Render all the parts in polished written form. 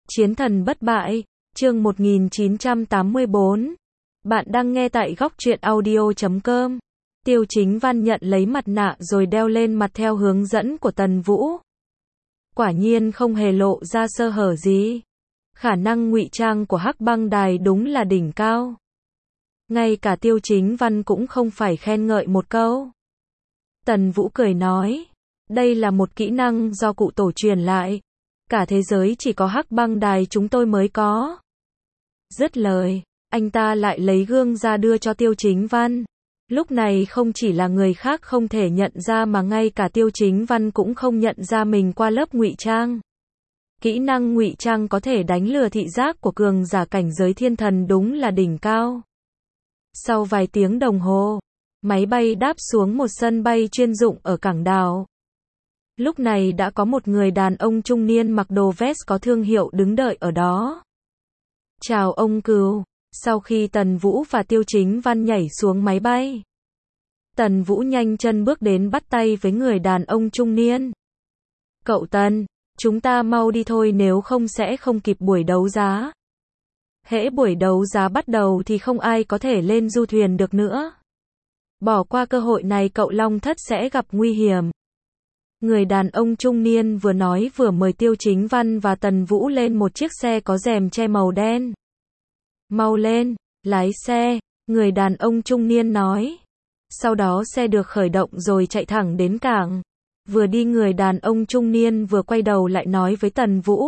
Chiến thần bất bại, chương 1984. Bạn đang nghe tại góc truyện audio.com. Tiêu Chính Văn nhận lấy mặt nạ rồi đeo lên mặt theo hướng dẫn của Tần Vũ. Quả nhiên không hề lộ ra sơ hở gì. Khả năng ngụy trang của Hắc Băng Đài đúng là đỉnh cao. Ngay cả Tiêu Chính Văn cũng không phải khen ngợi một câu. Tần Vũ cười nói, đây là một kỹ năng do cụ tổ truyền lại. Cả thế giới chỉ có Hắc Băng Đài chúng tôi mới có. Dứt lời, anh ta lại lấy gương ra đưa cho Tiêu Chính Văn. Lúc này không chỉ là người khác không thể nhận ra mà ngay cả Tiêu Chính Văn cũng không nhận ra mình qua lớp ngụy trang. Kỹ năng ngụy trang có thể đánh lừa thị giác của cường giả cảnh giới thiên thần đúng là đỉnh cao. Sau vài tiếng đồng hồ, máy bay đáp xuống một sân bay chuyên dụng ở cảng đảo. Lúc này đã có một người đàn ông trung niên mặc đồ vest có thương hiệu đứng đợi ở đó. Chào ông Cừu. Sau khi Tần Vũ và Tiêu Chính Văn nhảy xuống máy bay, Tần Vũ nhanh chân bước đến bắt tay với người đàn ông trung niên. Cậu Tần, chúng ta mau đi thôi nếu không sẽ không kịp buổi đấu giá. Hễ buổi đấu giá bắt đầu thì không ai có thể lên du thuyền được nữa. Bỏ qua cơ hội này cậu Long Thất sẽ gặp nguy hiểm. Người đàn ông trung niên vừa nói vừa mời Tiêu Chính Văn và Tần Vũ lên một chiếc xe có rèm che màu đen. Mau lên, lái xe, người đàn ông trung niên nói. Sau đó xe được khởi động rồi chạy thẳng đến cảng. Vừa đi người đàn ông trung niên vừa quay đầu lại nói với Tần Vũ.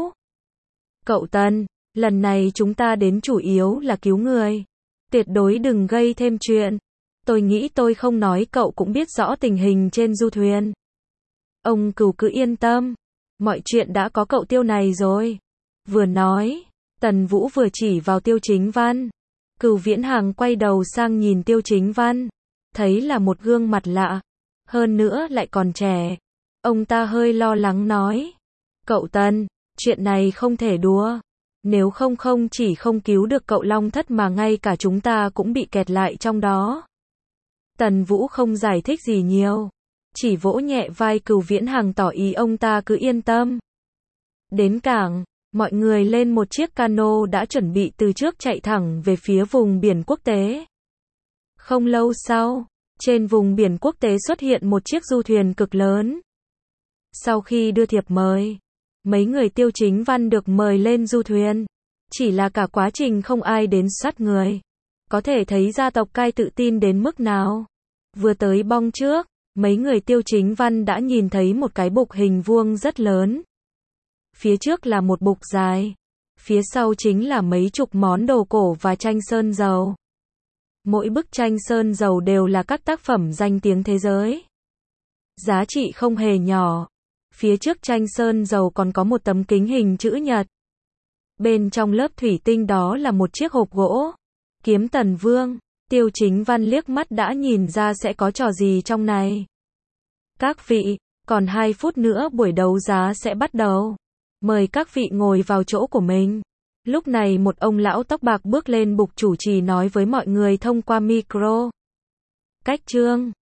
Cậu Tần, lần này chúng ta đến chủ yếu là cứu người. Tuyệt đối đừng gây thêm chuyện. Tôi nghĩ tôi không nói cậu cũng biết rõ tình hình trên du thuyền. Ông Cừu cứ yên tâm. Mọi chuyện đã có cậu Tiêu này rồi. Vừa nói, Tần Vũ vừa chỉ vào Tiêu Chính Văn. Cừu Viễn Hàng quay đầu sang nhìn Tiêu Chính Văn. Thấy là một gương mặt lạ. Hơn nữa lại còn trẻ. Ông ta hơi lo lắng nói. Cậu Tần, chuyện này không thể đùa. Nếu không chỉ không cứu được cậu Long Thất mà ngay cả chúng ta cũng bị kẹt lại trong đó. Tần Vũ không giải thích gì nhiều. Chỉ vỗ nhẹ vai Cừu Viễn Hàng tỏ ý ông ta cứ yên tâm. Đến cảng, mọi người lên một chiếc cano đã chuẩn bị từ trước chạy thẳng về phía vùng biển quốc tế. Không lâu sau, trên vùng biển quốc tế xuất hiện một chiếc du thuyền cực lớn. Sau khi đưa thiệp mời, mấy người Tiêu Chính Văn được mời lên du thuyền. Chỉ là cả quá trình không ai đến soát người. Có thể thấy gia tộc Cai tự tin đến mức nào. Vừa tới bong trước, mấy người Tiêu Chính Văn đã nhìn thấy một cái bục hình vuông rất lớn. Phía trước là một bục dài. Phía sau chính là mấy chục món đồ cổ và tranh sơn dầu. Mỗi bức tranh sơn dầu đều là các tác phẩm danh tiếng thế giới. Giá trị không hề nhỏ. Phía trước tranh sơn dầu còn có một tấm kính hình chữ nhật. Bên trong lớp thủy tinh đó là một chiếc hộp gỗ. Kiếm Tần Vương. Tiêu Chính Văn liếc mắt đã nhìn ra sẽ có trò gì trong này. Các vị, còn 2 phút nữa buổi đấu giá sẽ bắt đầu. Mời các vị ngồi vào chỗ của mình. Lúc này một ông lão tóc bạc bước lên bục chủ trì nói với mọi người thông qua micro. Cách chương